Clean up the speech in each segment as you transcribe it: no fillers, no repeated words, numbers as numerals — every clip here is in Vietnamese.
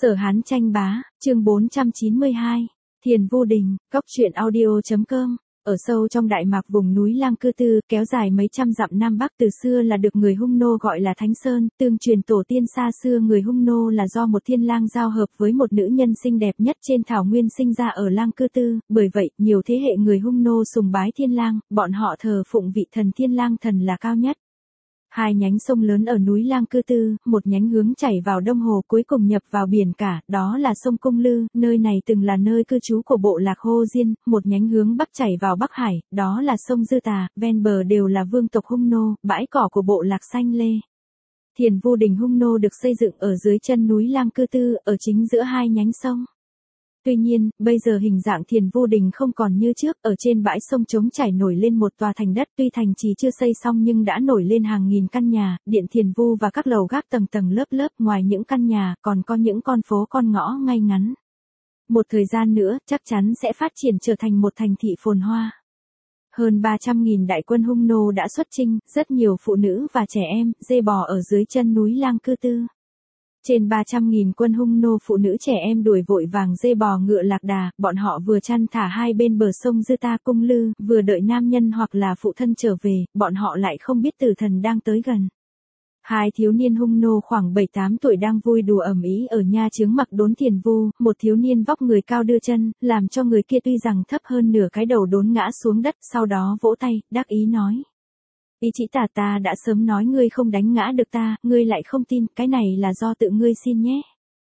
Sở Hán tranh bá, chương 492, Thiền Vu Đình, Cốc truyện audio.com. Ở sâu trong Đại Mạc vùng núi Lang Cư Tư, kéo dài mấy trăm dặm Nam Bắc từ xưa là được người Hung Nô gọi là Thánh Sơn, tương truyền tổ tiên xa xưa người Hung Nô là do một thiên lang giao hợp với một nữ nhân xinh đẹp nhất trên thảo nguyên sinh ra ở Lang Cư Tư, bởi vậy, nhiều thế hệ người Hung Nô sùng bái thiên lang, bọn họ thờ phụng vị thần thiên lang thần là cao nhất. Hai nhánh sông lớn ở núi Lang Cư Tư, một nhánh hướng chảy vào Đông Hồ cuối cùng nhập vào biển cả, đó là sông Cung Lư, nơi này từng là nơi cư trú của bộ lạc Hô Diên, một nhánh hướng Bắc chảy vào Bắc Hải, đó là sông Dư Tà, ven bờ đều là vương tộc Hung Nô, bãi cỏ của bộ lạc Xanh Lê. Thiền Vu Đình Hung Nô được xây dựng ở dưới chân núi Lang Cư Tư, ở chính giữa hai nhánh sông. Tuy nhiên, bây giờ hình dạng Thiền Vu Đình không còn như trước, ở trên bãi sông trống chảy nổi lên một tòa thành đất, tuy thành trì chưa xây xong nhưng đã nổi lên hàng nghìn căn nhà, điện Thiền Vu và các lầu gác tầng tầng lớp lớp, ngoài những căn nhà, còn có những con phố con ngõ ngay ngắn. Một thời gian nữa, chắc chắn sẽ phát triển trở thành một thành thị phồn hoa. Hơn 300.000 đại quân Hung Nô đã xuất chinh, rất nhiều phụ nữ và trẻ em, dê bò ở dưới chân núi Lang Cư Tư. Trên 300.000 quân Hung Nô phụ nữ trẻ em đuổi vội vàng dê bò ngựa lạc đà, bọn họ vừa chăn thả hai bên bờ sông Dư Ta Cung Lư, vừa đợi nam nhân hoặc là phụ thân trở về, bọn họ lại không biết tử thần đang tới gần. Hai thiếu niên Hung Nô khoảng 7-8 tuổi đang vui đùa ầm ĩ ở nha chướng Mặc Đốn Thiền Vu, một thiếu niên vóc người cao đưa chân, làm cho người kia tuy rằng thấp hơn nửa cái đầu đốn ngã xuống đất, sau đó vỗ tay, đắc ý nói. Ý chỉ ta đã sớm nói ngươi không đánh ngã được ta, ngươi lại không tin, cái này là do tự ngươi xin nhé.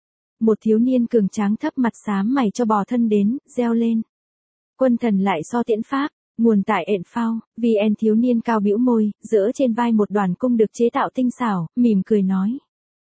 Một thiếu niên cường tráng thấp mặt xám mày cho bò thân đến, reo lên. Quân thần lại so tiễn pháp, nguồn tại ện phao, VN thiếu niên cao bĩu môi, dỡ trên vai một đoàn cung được chế tạo tinh xảo, mỉm cười nói.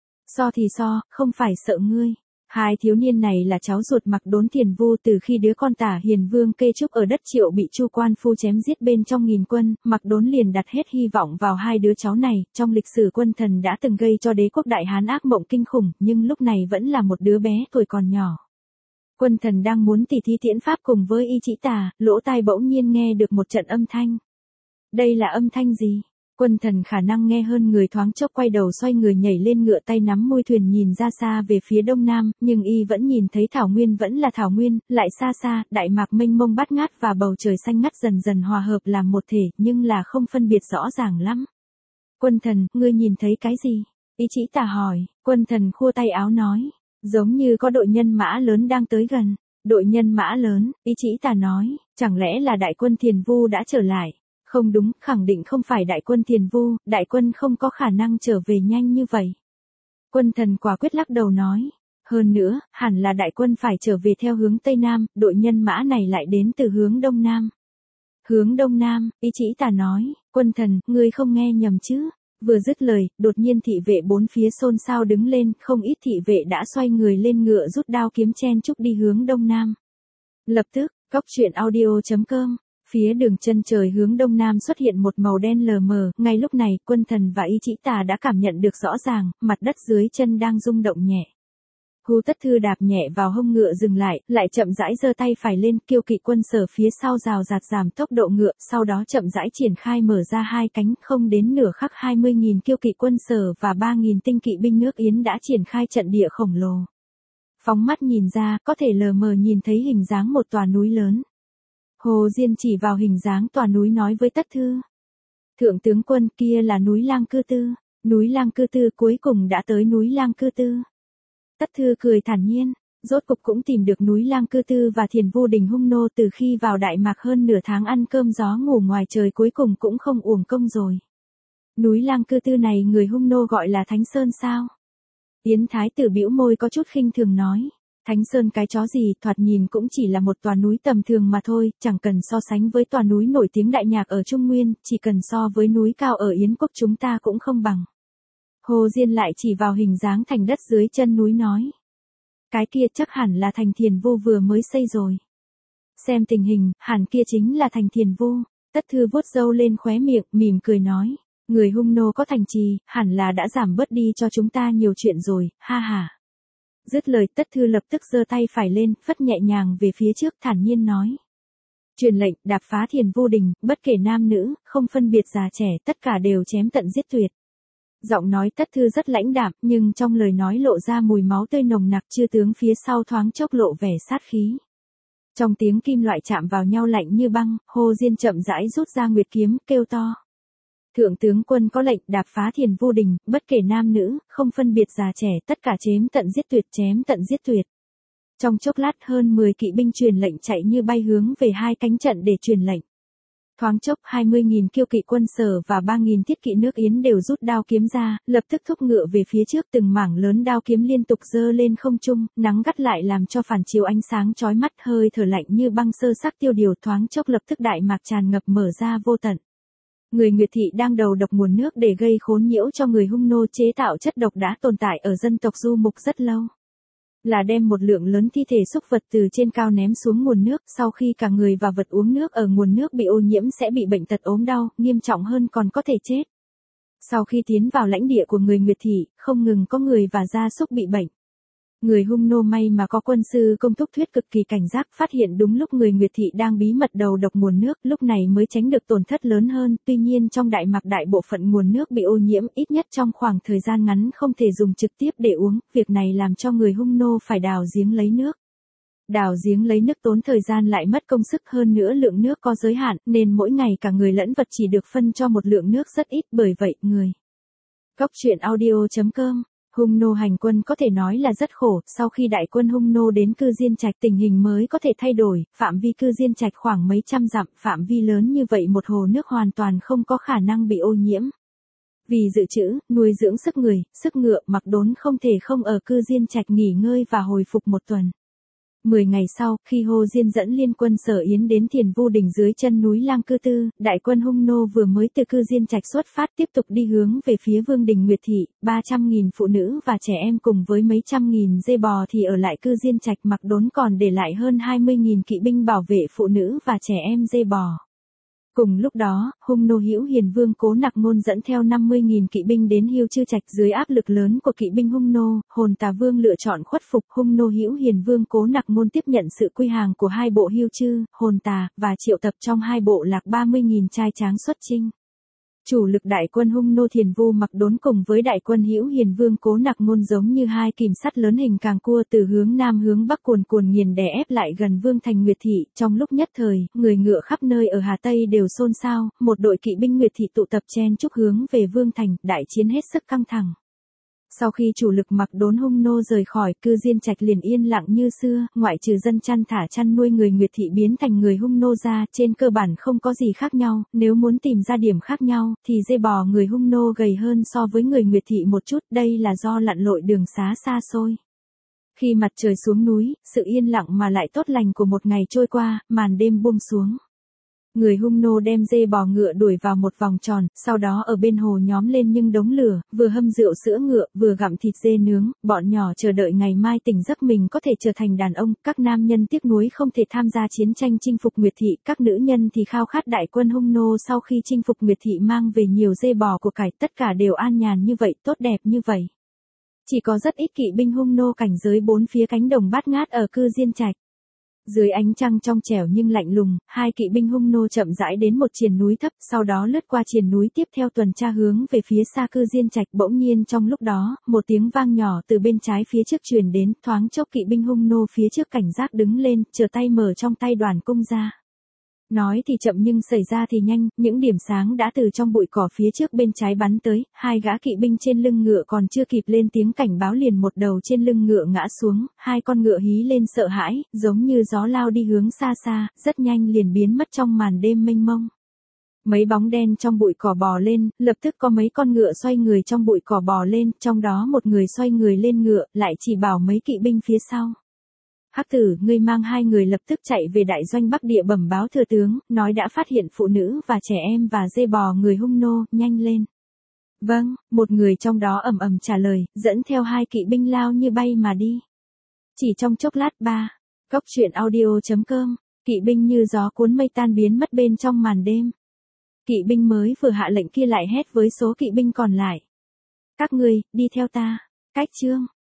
So thì so, không phải sợ ngươi. Hai thiếu niên này là cháu ruột Mặc Đốn Thiền Vu từ khi đứa con tả Hiền Vương Kê Trúc ở đất Triệu bị Chu Quan Phu chém giết bên trong nghìn quân, Mặc Đốn liền đặt hết hy vọng vào hai đứa cháu này, trong lịch sử quân thần đã từng gây cho đế quốc Đại Hán ác mộng kinh khủng, nhưng lúc này vẫn là một đứa bé tuổi còn nhỏ. Quân thần đang muốn tỉ thí tiễn pháp cùng với Y Chỉ Tà, lỗ tai bỗng nhiên nghe được một trận âm thanh. Đây là âm thanh gì? Quân thần khả năng nghe hơn người thoáng chốc quay đầu xoay người nhảy lên ngựa tay nắm môi thuyền nhìn ra xa về phía đông nam, nhưng y vẫn nhìn thấy thảo nguyên vẫn là thảo nguyên, lại xa xa, Đại Mạc mênh mông bát ngát và bầu trời xanh ngắt dần dần hòa hợp làm một thể, nhưng là không phân biệt rõ ràng lắm. Quân thần, ngươi nhìn thấy cái gì? Ý Chỉ Tà hỏi, quân thần khua tay áo nói, giống như có đội nhân mã lớn đang tới gần. Đội nhân mã lớn, Ý Chỉ Tà nói, chẳng lẽ là đại quân Thiền Vu đã trở lại? Không đúng, khẳng định không phải đại quân Thiền Vu, đại quân không có khả năng trở về nhanh như vậy. Quân thần quả quyết lắc đầu nói. Hơn nữa, hẳn là đại quân phải trở về theo hướng Tây Nam, đội nhân mã này lại đến từ hướng Đông Nam. Hướng Đông Nam, Ý Chỉ Tà nói, quân thần, ngươi không nghe nhầm chứ. Vừa dứt lời, đột nhiên thị vệ bốn phía xôn xao đứng lên, không ít thị vệ đã xoay người lên ngựa rút đao kiếm chen chúc đi hướng Đông Nam. Lập tức, Cốc truyện audio.com. Phía đường chân trời hướng đông nam xuất hiện một màu đen lờ mờ, ngay lúc này, quân thần và Y Chỉ Tà đã cảm nhận được rõ ràng, mặt đất dưới chân đang rung động nhẹ. Hu Tất Thư đạp nhẹ vào hông ngựa dừng lại chậm rãi giơ tay phải lên, kiêu kỵ quân Sở phía sau rào rạt giảm tốc độ ngựa, sau đó chậm rãi triển khai mở ra hai cánh, không đến nửa khắc 20.000 kiêu kỵ quân Sở và 3.000 tinh kỵ binh nước Yến đã triển khai trận địa khổng lồ. Phóng mắt nhìn ra, có thể lờ mờ nhìn thấy hình dáng một tòa núi lớn. Hồ Diên chỉ vào hình dáng tòa núi nói với Tất Thư. Thượng tướng quân, kia là núi Lang Cư Tư. Núi Lang Cư Tư cuối cùng đã tới núi Lang Cư Tư. Tất Thư cười thản nhiên, rốt cục cũng tìm được núi Lang Cư Tư và Thiền Vu Đình Hung Nô từ khi vào Đại Mạc hơn nửa tháng ăn cơm gió ngủ ngoài trời cuối cùng cũng không uổng công rồi. Núi Lang Cư Tư này người Hung Nô gọi là Thánh Sơn sao? Yến Thái tử bĩu môi có chút khinh thường nói. Thánh Sơn cái chó gì, thoạt nhìn cũng chỉ là một tòa núi tầm thường mà thôi, chẳng cần so sánh với tòa núi nổi tiếng Đại Nhạc ở Trung Nguyên, chỉ cần so với núi cao ở Yến quốc chúng ta cũng không bằng. Hồ Diên lại chỉ vào hình dáng thành đất dưới chân núi nói. Cái kia chắc hẳn là thành Thiền Vu vừa mới xây rồi. Xem tình hình, hẳn kia chính là thành Thiền Vu. Tất Thư vuốt râu lên khóe miệng, mỉm cười nói. Người Hung Nô có thành trì, hẳn là đã giảm bớt đi cho chúng ta nhiều chuyện rồi, ha ha. Dứt lời Tất Thư lập tức giơ tay phải lên, phất nhẹ nhàng về phía trước thản nhiên nói. Truyền lệnh, đạp phá Thiền Vu Đình, bất kể nam nữ, không phân biệt già trẻ, tất cả đều chém tận giết tuyệt. Giọng nói Tất Thư rất lãnh đạm, nhưng trong lời nói lộ ra mùi máu tươi nồng nặc. Chư tướng phía sau thoáng chốc lộ vẻ sát khí. Trong tiếng kim loại chạm vào nhau lạnh như băng, Hồ Diên chậm rãi rút ra nguyệt kiếm, kêu to. Thượng tướng quân có lệnh đạp phá Thiền Vu Đình, bất kể nam nữ, không phân biệt già trẻ, tất cả chém tận giết tuyệt, chém tận giết tuyệt. Trong chốc lát hơn 10 kỵ binh truyền lệnh chạy như bay hướng về hai cánh trận để truyền lệnh. Thoáng chốc 20.000 kiêu kỵ quân Sở và 3.000 thiết kỵ nước Yến đều rút đao kiếm ra, lập tức thúc ngựa về phía trước, từng mảng lớn đao kiếm liên tục giơ lên không trung, nắng gắt lại làm cho phản chiếu ánh sáng chói mắt, hơi thở lạnh như băng sơ sắc tiêu điều, thoáng chốc lập tức đại mạc tràn ngập mở ra vô tận. Người Nguyệt thị đang đầu độc nguồn nước để gây khốn nhiễu cho người Hung nô chế tạo chất độc đã tồn tại ở dân tộc Du Mục rất lâu. Là đem một lượng lớn thi thể súc vật từ trên cao ném xuống nguồn nước, sau khi cả người và vật uống nước ở nguồn nước bị ô nhiễm sẽ bị bệnh tật ốm đau, nghiêm trọng hơn còn có thể chết. Sau khi tiến vào lãnh địa của người Nguyệt thị, không ngừng có người và gia súc bị bệnh. Người Hung nô may mà có quân sư Công Thúc Thuyết cực kỳ cảnh giác, phát hiện đúng lúc người Nguyệt thị đang bí mật đầu độc nguồn nước, lúc này mới tránh được tổn thất lớn hơn. Tuy nhiên trong Đại Mạc đại bộ phận nguồn nước bị ô nhiễm, ít nhất trong khoảng thời gian ngắn không thể dùng trực tiếp để uống, việc này làm cho người Hung nô phải đào giếng lấy nước. Đào giếng lấy nước tốn thời gian lại mất công sức, hơn nữa lượng nước có giới hạn, nên mỗi ngày cả người lẫn vật chỉ được phân cho một lượng nước rất ít, bởi vậy người. Góc truyện audio.com. Hung nô hành quân có thể nói là rất khổ, sau khi đại quân Hung nô đến Cư Diên Trạch tình hình mới có thể thay đổi, phạm vi Cư Diên Trạch khoảng mấy trăm dặm, phạm vi lớn như vậy một hồ nước hoàn toàn không có khả năng bị ô nhiễm. Vì dự trữ, nuôi dưỡng sức người, sức ngựa, Mặc Đốn không thể không ở Cư Diên Trạch nghỉ ngơi và hồi phục một tuần. 10 ngày sau, khi Hồ Diên dẫn liên quân Sở Yến đến Thiền Vu Đình dưới chân núi Lang Cư Tư, đại quân Hung nô vừa mới từ Cư Diên Trạch xuất phát tiếp tục đi hướng về phía Vương Đình Nguyệt thị, 300.000 phụ nữ và trẻ em cùng với mấy trăm nghìn dê bò thì ở lại Cư Diên Trạch, Mặc Đốn còn để lại hơn 20.000 kỵ binh bảo vệ phụ nữ và trẻ em dê bò. Cùng lúc đó, Hung nô Hữu Hiền Vương Cố Nặc Ngôn dẫn theo 50.000 kỵ binh đến Hiêu Chư Trạch, dưới áp lực lớn của kỵ binh Hung nô, Hồn Tà Vương lựa chọn khuất phục. Hung nô Hữu Hiền Vương Cố Nặc Ngôn tiếp nhận sự quy hàng của hai bộ Hiêu Chư, Hồn Tà và triệu tập trong hai bộ lạc 30.000 trai tráng xuất chinh. Chủ lực đại quân Hung nô Thiền Vu Mặc Đốn cùng với đại quân Hữu Hiền Vương Cố Nặc Ngôn giống như hai kìm sắt lớn hình càng cua từ hướng nam hướng bắc cuồn cuồn nghiền đè ép lại gần Vương thành Nguyệt thị. Trong lúc nhất thời, người ngựa khắp nơi ở Hà Tây đều xôn xao, một đội kỵ binh Nguyệt thị tụ tập chen chúc hướng về Vương thành, đại chiến hết sức căng thẳng. Sau khi chủ lực Mặc Đốn Hung nô rời khỏi, Cư Diên Trạch liền yên lặng như xưa, ngoại trừ dân chăn thả chăn nuôi người Nguyệt thị biến thành người Hung nô ra, trên cơ bản không có gì khác nhau. Nếu muốn tìm ra điểm khác nhau, thì dê bò người Hung nô gầy hơn so với người Nguyệt thị một chút, đây là do lặn lội đường xá xa xôi. Khi mặt trời xuống núi, sự yên lặng mà lại tốt lành của một ngày trôi qua, màn đêm buông xuống. Người Hung nô đem dê bò ngựa đuổi vào một vòng tròn, sau đó ở bên hồ nhóm lên những đống lửa, vừa hâm rượu sữa ngựa, vừa gặm thịt dê nướng, bọn nhỏ chờ đợi ngày mai tỉnh giấc mình có thể trở thành đàn ông, các nam nhân tiếc nuối không thể tham gia chiến tranh chinh phục Nguyệt thị, các nữ nhân thì khao khát đại quân Hung nô sau khi chinh phục Nguyệt thị mang về nhiều dê bò của cải, tất cả đều an nhàn như vậy, tốt đẹp như vậy. Chỉ có rất ít kỵ binh Hung nô cảnh giới bốn phía cánh đồng bát ngát ở Cư Diên Trạch. Dưới ánh trăng trong trẻo nhưng lạnh lùng, hai kỵ binh Hung nô chậm rãi đến một triền núi thấp, sau đó lướt qua triền núi tiếp theo tuần tra hướng về phía xa Cư Diên Trạch. Bỗng nhiên trong lúc đó, một tiếng vang nhỏ từ bên trái phía trước truyền đến, thoáng chốc kỵ binh Hung nô phía trước cảnh giác đứng lên, trở tay mở trong tay đoàn cung ra. Nói thì chậm nhưng xảy ra thì nhanh, những điểm sáng đã từ trong bụi cỏ phía trước bên trái bắn tới, hai gã kỵ binh trên lưng ngựa còn chưa kịp lên tiếng cảnh báo liền một đầu trên lưng ngựa ngã xuống, hai con ngựa hí lên sợ hãi, giống như gió lao đi hướng xa xa, rất nhanh liền biến mất trong màn đêm mênh mông. Mấy bóng đen trong bụi cỏ bò lên, lập tức có mấy con ngựa xoay người trong bụi cỏ bò lên, trong đó một người xoay người lên ngựa, lại chỉ bảo mấy kỵ binh phía sau. Hắc tử, ngươi mang hai người lập tức chạy về đại doanh Bắc Địa bẩm báo thừa tướng, nói đã phát hiện phụ nữ và trẻ em và dê bò người Hung nô, nhanh lên. Vâng, một người trong đó ầm ầm trả lời, dẫn theo hai kỵ binh lao như bay mà đi. Chỉ trong chốc lát Góc truyện audio.com, kỵ binh như gió cuốn mây tan biến mất bên trong màn đêm. Kỵ binh mới vừa hạ lệnh kia lại hét với số kỵ binh còn lại. Các ngươi, đi theo ta. Cách chương.